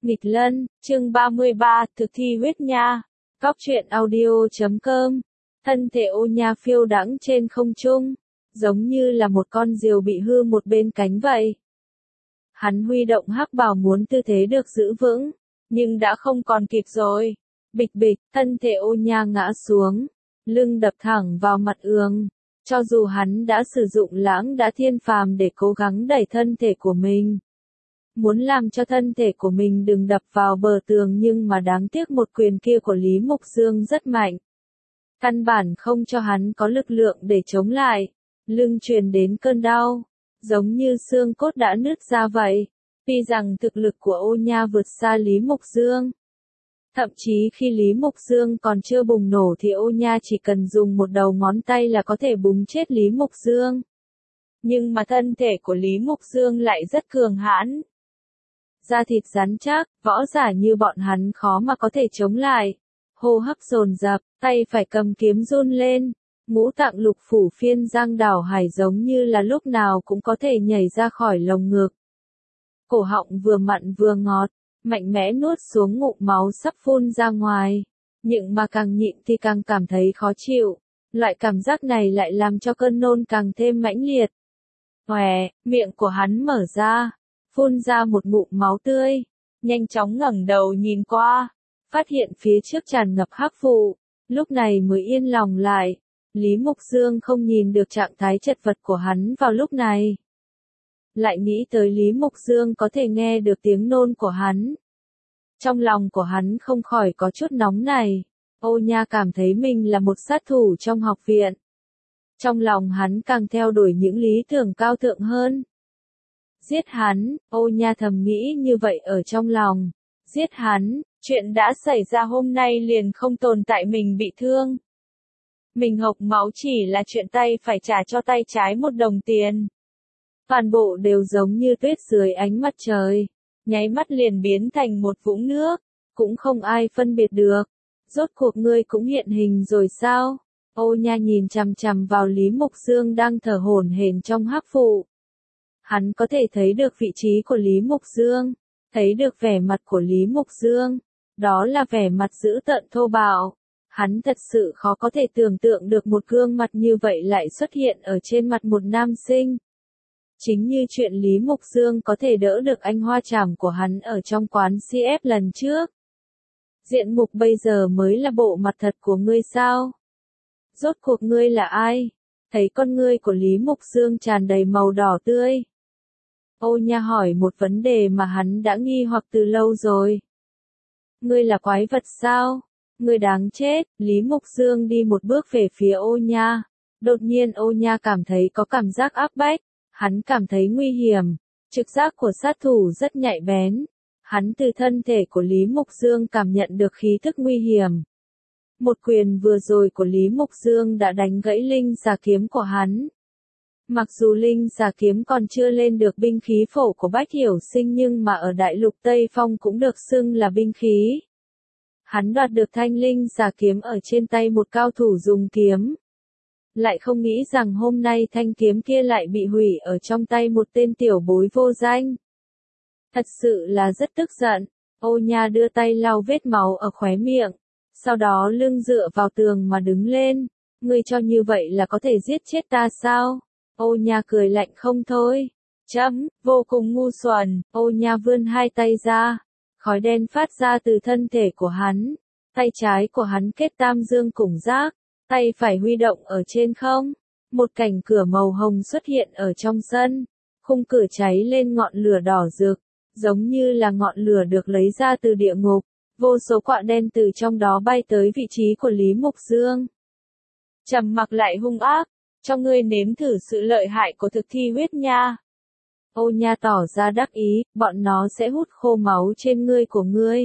Nghịch Lân, chương 33, thực thi huyết nha. Cóc truyện audio.com. Thân thể Ô Nha phiêu đãng trên không trung, giống như là một con diều bị hư một bên cánh vậy. Hắn huy động hắc bào muốn tư thế được giữ vững, nhưng đã không còn kịp rồi. Bịch bịch, thân thể Ô Nha ngã xuống, lưng đập thẳng vào mặt ương. Cho dù hắn đã sử dụng lãng đã thiên phàm để cố gắng đẩy thân thể của mình, muốn làm cho thân thể của mình đừng đập vào bờ tường, nhưng mà đáng tiếc một quyền kia của Lý Mục Dương rất mạnh. Căn bản không cho hắn có lực lượng để chống lại. Lưng truyền đến cơn đau, giống như xương cốt đã nứt ra vậy. Tuy rằng thực lực của Ô Nha vượt xa Lý Mục Dương. Thậm chí khi Lý Mục Dương còn chưa bùng nổ thì Ô Nha chỉ cần dùng một đầu ngón tay là có thể búng chết Lý Mục Dương. Nhưng mà thân thể của Lý Mục Dương lại rất cường hãn. Da thịt rắn chắc, võ giả như bọn hắn khó mà có thể chống lại. Hô hấp dồn dập, tay phải cầm kiếm run lên. Ngũ tạng lục phủ phiên giang đảo hải giống như là lúc nào cũng có thể nhảy ra khỏi lồng ngực. Cổ họng vừa mặn vừa ngọt, mạnh mẽ nuốt xuống ngụm máu sắp phun ra ngoài. Nhưng mà càng nhịn thì càng cảm thấy khó chịu. Loại cảm giác này lại làm cho cơn nôn càng thêm mãnh liệt. Hòe, miệng của hắn mở ra, phun ra một ngụm máu tươi, nhanh chóng ngẩng đầu nhìn qua, phát hiện phía trước tràn ngập hắc vụ, lúc này mới yên lòng lại. Lý Mục Dương không nhìn được trạng thái chật vật của hắn vào lúc này. Lại nghĩ tới Lý Mục Dương có thể nghe được tiếng nôn của hắn. Trong lòng của hắn không khỏi có chút nóng này. Ô Nha cảm thấy mình là một sát thủ trong học viện. Trong lòng hắn càng theo đuổi những lý tưởng cao thượng hơn. Giết hắn, Ô Nha thầm nghĩ như vậy ở trong lòng. Giết hắn, chuyện đã xảy ra hôm nay liền không tồn tại mình bị thương. Mình hộc máu chỉ là chuyện tay phải trả cho tay trái 1 đồng tiền. Toàn bộ đều giống như tuyết dưới ánh mặt trời, nháy mắt liền biến thành một vũng nước, cũng không ai phân biệt được. Rốt cuộc ngươi cũng hiện hình rồi sao? Ô Nha nhìn chằm chằm vào Lý Mục Dương đang thở hổn hển trong hắc vụ. Hắn có thể thấy được vị trí của Lý Mục Dương, thấy được vẻ mặt của Lý Mục Dương, đó là vẻ mặt dữ tợn thô bạo. Hắn thật sự khó có thể tưởng tượng được một gương mặt như vậy lại xuất hiện ở trên mặt một nam sinh. Chính như chuyện Lý Mục Dương có thể đỡ được anh hoa trảm của hắn ở trong quán CF lần trước. Diện mục bây giờ mới là bộ mặt thật của ngươi sao? Rốt cuộc ngươi là ai? Thấy con ngươi của Lý Mục Dương tràn đầy màu đỏ tươi. Ô Nha hỏi một vấn đề mà hắn đã nghi hoặc từ lâu rồi. Ngươi là quái vật sao? Ngươi đáng chết. Lý Mục Dương đi một bước về phía Ô Nha. Đột nhiên Ô Nha cảm thấy có cảm giác áp bách. Hắn cảm thấy nguy hiểm. Trực giác của sát thủ rất nhạy bén. Hắn từ thân thể của Lý Mục Dương cảm nhận được khí thức nguy hiểm. Một quyền vừa rồi của Lý Mục Dương đã đánh gãy linh xà kiếm của hắn. Mặc dù linh xà kiếm còn chưa lên được binh khí phổ của Bách Hiểu Sinh nhưng mà ở đại lục Tây Phong cũng được xưng là binh khí. Hắn đoạt được thanh linh xà kiếm ở trên tay một cao thủ dùng kiếm. Lại không nghĩ rằng hôm nay thanh kiếm kia lại bị hủy ở trong tay một tên tiểu bối vô danh. Thật sự là rất tức giận. Ô Nha đưa tay lau vết máu ở khóe miệng. Sau đó lưng dựa vào tường mà đứng lên. Ngươi cho như vậy là có thể giết chết ta sao? Ô Nha cười lạnh không thôi. Vô cùng ngu xuẩn. Ô Nha vươn 2 tay ra. Khói đen phát ra từ thân thể của hắn. Tay trái của hắn kết tam dương củng giác. Tay phải huy động ở trên không. Một cảnh cửa màu hồng xuất hiện ở trong sân. Khung cửa cháy lên ngọn lửa đỏ rực. Giống như là ngọn lửa được lấy ra từ địa ngục. Vô số quạ đen từ trong đó bay tới vị trí của Lý Mục Dương. Trầm mặc lại hung ác. Cho ngươi nếm thử sự lợi hại của thực thi huyết nha. Ô Nha tỏ ra đắc ý, bọn nó sẽ hút khô máu trên ngươi của ngươi.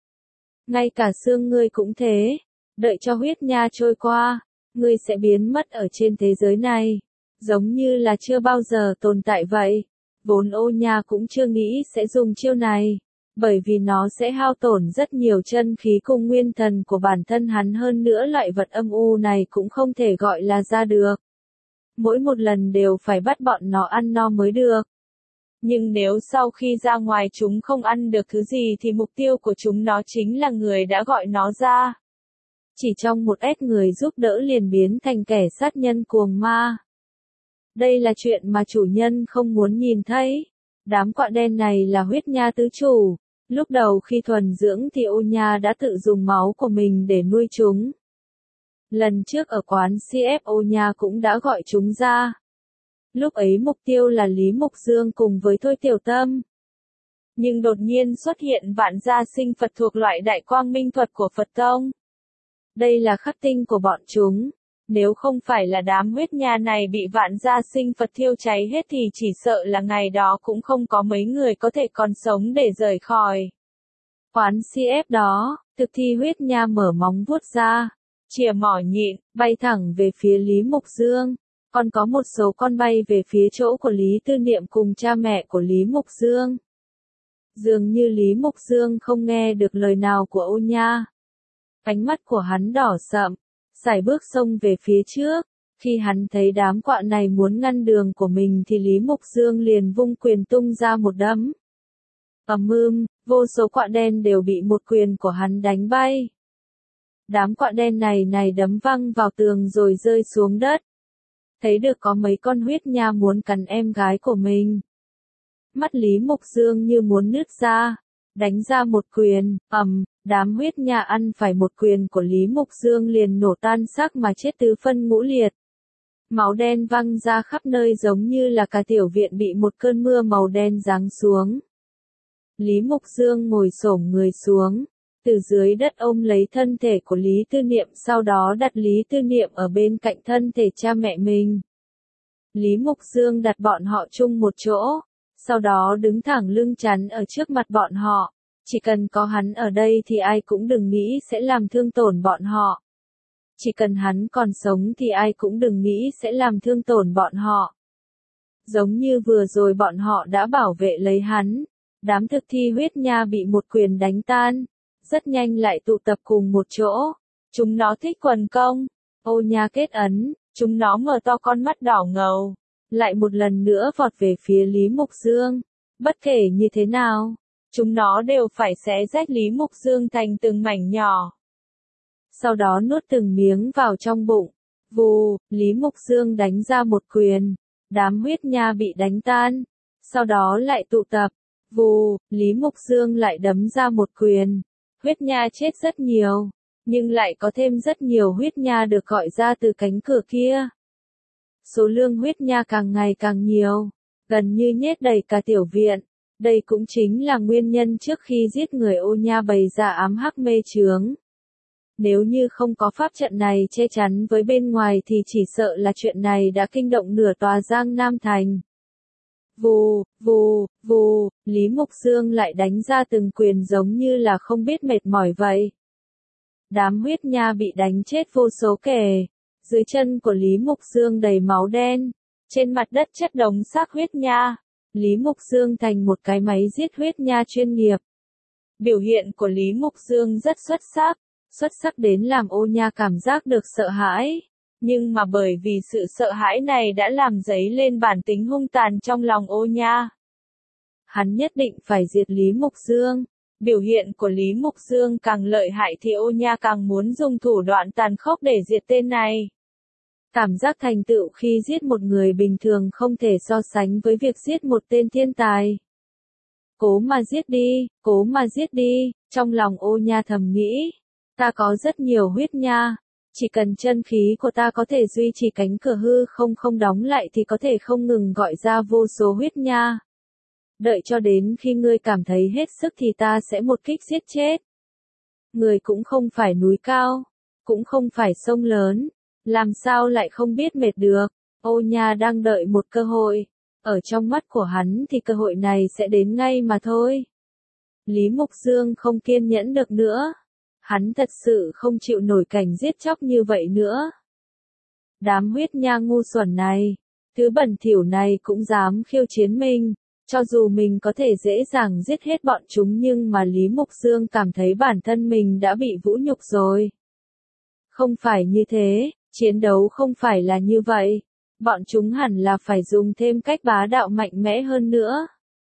Ngay cả xương ngươi cũng thế. Đợi cho huyết nha trôi qua, ngươi sẽ biến mất ở trên thế giới này. Giống như là chưa bao giờ tồn tại vậy. Vốn Ô Nha cũng chưa nghĩ sẽ dùng chiêu này. Bởi vì nó sẽ hao tổn rất nhiều chân khí cùng nguyên thần của bản thân hắn, hơn nữa loại vật âm u này cũng không thể gọi là ra được. Mỗi một lần đều phải bắt bọn nó ăn no mới được. Nhưng nếu sau khi ra ngoài chúng không ăn được thứ gì thì mục tiêu của chúng nó chính là người đã gọi nó ra. Chỉ trong một ép người giúp đỡ liền biến thành kẻ sát nhân cuồng ma. Đây là chuyện mà chủ nhân không muốn nhìn thấy. Đám quạ đen này là huyết nha tứ chủ. Lúc đầu khi thuần dưỡng thì Onya đã tự dùng máu của mình để nuôi chúng. Lần trước ở quán CF Onya cũng đã gọi chúng ra. Lúc ấy mục tiêu là Lý Mục Dương cùng với Thôi Tiểu Tâm. Nhưng đột nhiên xuất hiện vạn gia sinh Phật thuộc loại đại quang minh thuật của Phật Tông. Đây là khắc tinh của bọn chúng. Nếu không phải là đám huyết nha này bị vạn gia sinh Phật thiêu cháy hết thì chỉ sợ là ngày đó cũng không có mấy người có thể còn sống để rời khỏi quán CF đó. Thực thi huyết nha mở móng vuốt ra, chìa mỏ nhịn, bay thẳng về phía Lý Mục Dương. Còn có một số con bay về phía chỗ của Lý Tư Niệm cùng cha mẹ của Lý Mục Dương. Dường như Lý Mục Dương không nghe được lời nào của Onya. Ánh mắt của hắn đỏ sậm, sải bước xông về phía trước. Khi hắn thấy đám quạ này muốn ngăn đường của mình thì Lý Mục Dương liền vung quyền tung ra một đấm. Vô số quạ đen đều bị một quyền của hắn đánh bay. Đám quạ đen này đấm văng vào tường rồi rơi xuống đất. Thấy được có mấy con huyết nha muốn cắn em gái của mình. Mắt Lý Mục Dương như muốn nứt ra, đánh ra một quyền, đám huyết nha ăn phải một quyền của Lý Mục Dương liền nổ tan xác mà chết tứ phân ngũ liệt. Máu đen văng ra khắp nơi giống như là cả tiểu viện bị một cơn mưa màu đen giáng xuống. Lý Mục Dương ngồi xổm người xuống, từ dưới đất ôm lấy thân thể của Lý Tư Niệm, sau đó đặt Lý Tư Niệm ở bên cạnh thân thể cha mẹ mình. Lý Mục Dương đặt bọn họ chung một chỗ, sau đó đứng thẳng lưng chắn ở trước mặt bọn họ. Chỉ cần có hắn ở đây thì ai cũng đừng nghĩ sẽ làm thương tổn bọn họ. Chỉ cần hắn còn sống thì ai cũng đừng nghĩ sẽ làm thương tổn bọn họ. Giống như vừa rồi bọn họ đã bảo vệ lấy hắn. Đám thực thi huyết nha bị một quyền đánh tan, rất nhanh lại tụ tập cùng một chỗ. Chúng nó thích quần công. Onya kết ấn, chúng nó mở to con mắt đỏ ngầu, lại một lần nữa vọt về phía Lý Mục Dương. Bất kể như thế nào, chúng nó đều phải xé rách Lý Mục Dương thành từng mảnh nhỏ. Sau đó nuốt từng miếng vào trong bụng. Vù, Lý Mục Dương đánh ra một quyền. Đám huyết nha bị đánh tan. Sau đó lại tụ tập. Vù, Lý Mục Dương lại đấm ra một quyền. Huyết nha chết rất nhiều. Nhưng lại có thêm rất nhiều huyết nha được gọi ra từ cánh cửa kia. Số lượng huyết nha càng ngày càng nhiều. Gần như nhét đầy cả tiểu viện. Đây cũng chính là nguyên nhân trước khi giết người Onya bày ra ám hắc mê chướng. Nếu như không có pháp trận này che chắn với bên ngoài thì chỉ sợ là chuyện này đã kinh động nửa tòa Giang Nam Thành. Vù, vù, vù, Lý Mục Dương lại đánh ra từng quyền giống như là không biết mệt mỏi vậy. Đám huyết nha bị đánh chết vô số kể. Dưới chân của Lý Mục Dương đầy máu đen. Trên mặt đất chất đống xác huyết nha. Lý Mục Dương thành một cái máy giết huyết nha chuyên nghiệp. Biểu hiện của Lý Mục Dương rất xuất sắc đến làm Onya cảm giác được sợ hãi. Nhưng mà bởi vì sự sợ hãi này đã làm dấy lên bản tính hung tàn trong lòng Onya. Hắn nhất định phải diệt Lý Mục Dương. Biểu hiện của Lý Mục Dương càng lợi hại thì Onya càng muốn dùng thủ đoạn tàn khốc để diệt tên này. Cảm giác thành tựu khi giết một người bình thường không thể so sánh với việc giết một tên thiên tài. Cố mà giết đi, trong lòng Onya thầm nghĩ. Ta có rất nhiều huyết nha. Chỉ cần chân khí của ta có thể duy trì cánh cửa hư không đóng lại thì có thể không ngừng gọi ra vô số huyết nha. Đợi cho đến khi ngươi cảm thấy hết sức thì ta sẽ một kích giết chết. Người cũng không phải núi cao, cũng không phải sông lớn, làm sao lại không biết mệt được. Onya đang đợi một cơ hội. Ở trong mắt của hắn thì cơ hội này sẽ đến ngay mà thôi. Lý Mục Dương không kiên nhẫn được nữa. Hắn thật sự không chịu nổi cảnh giết chóc như vậy nữa. Đám huyết nha ngu xuẩn này, thứ bẩn thỉu này cũng dám khiêu chiến mình. Cho dù mình có thể dễ dàng giết hết bọn chúng nhưng mà Lý Mục Dương cảm thấy bản thân mình đã bị vũ nhục rồi. Không phải như thế, chiến đấu không phải là như vậy. Bọn chúng hẳn là phải dùng thêm cách bá đạo mạnh mẽ hơn nữa.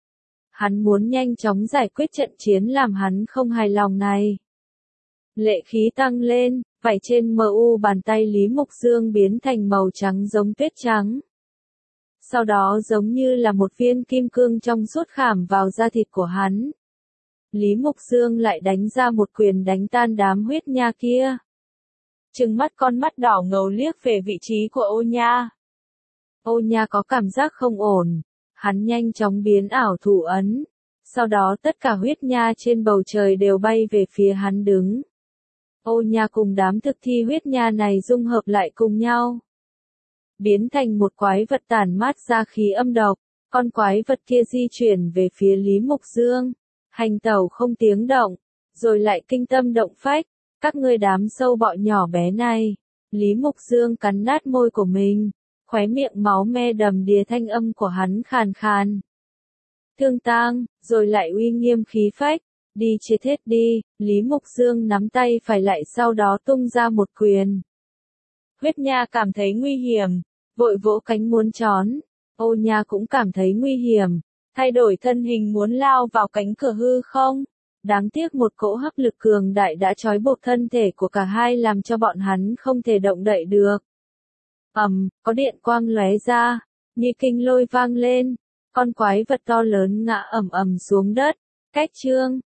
Hắn muốn nhanh chóng giải quyết trận chiến làm hắn không hài lòng này. Lệ khí tăng lên, vảy trên mu bàn tay Lý Mục Dương biến thành màu trắng giống tuyết trắng. Sau đó giống như là một viên kim cương trong suốt khảm vào da thịt của hắn. Lý Mục Dương lại đánh ra một quyền đánh tan đám huyết nha kia. Trừng mắt con mắt đỏ ngầu liếc về vị trí của Ô Nha. Ô Nha có cảm giác không ổn, hắn nhanh chóng biến ảo thủ ấn. Sau đó tất cả huyết nha trên bầu trời đều bay về phía hắn đứng. Ô Nha cùng đám thực thi huyết nha này dung hợp lại cùng nhau. Biến thành một quái vật tản mát ra khí âm độc, con quái vật kia di chuyển về phía Lý Mục Dương, hành tẩu không tiếng động, rồi lại kinh tâm động phách, các ngươi đám sâu bọ nhỏ bé này. Lý Mục Dương cắn nát môi của mình, khóe miệng máu me đầm đìa, thanh âm của hắn khàn khàn. Thương tang, rồi lại uy nghiêm khí phách, đi chết hết đi. Lý Mục Dương nắm tay phải lại sau đó tung ra một quyền. Huyết nha cảm thấy nguy hiểm, vội vỗ cánh muốn trốn. Ô Nha cũng cảm thấy nguy hiểm, thay đổi thân hình muốn lao vào cánh cửa hư không. Đáng tiếc một cỗ hấp lực cường đại đã trói buộc thân thể của cả hai làm cho bọn hắn không thể động đậy được. Có điện quang lóe ra, như kinh lôi vang lên, con quái vật to lớn ngã ầm ầm xuống đất. Cách chương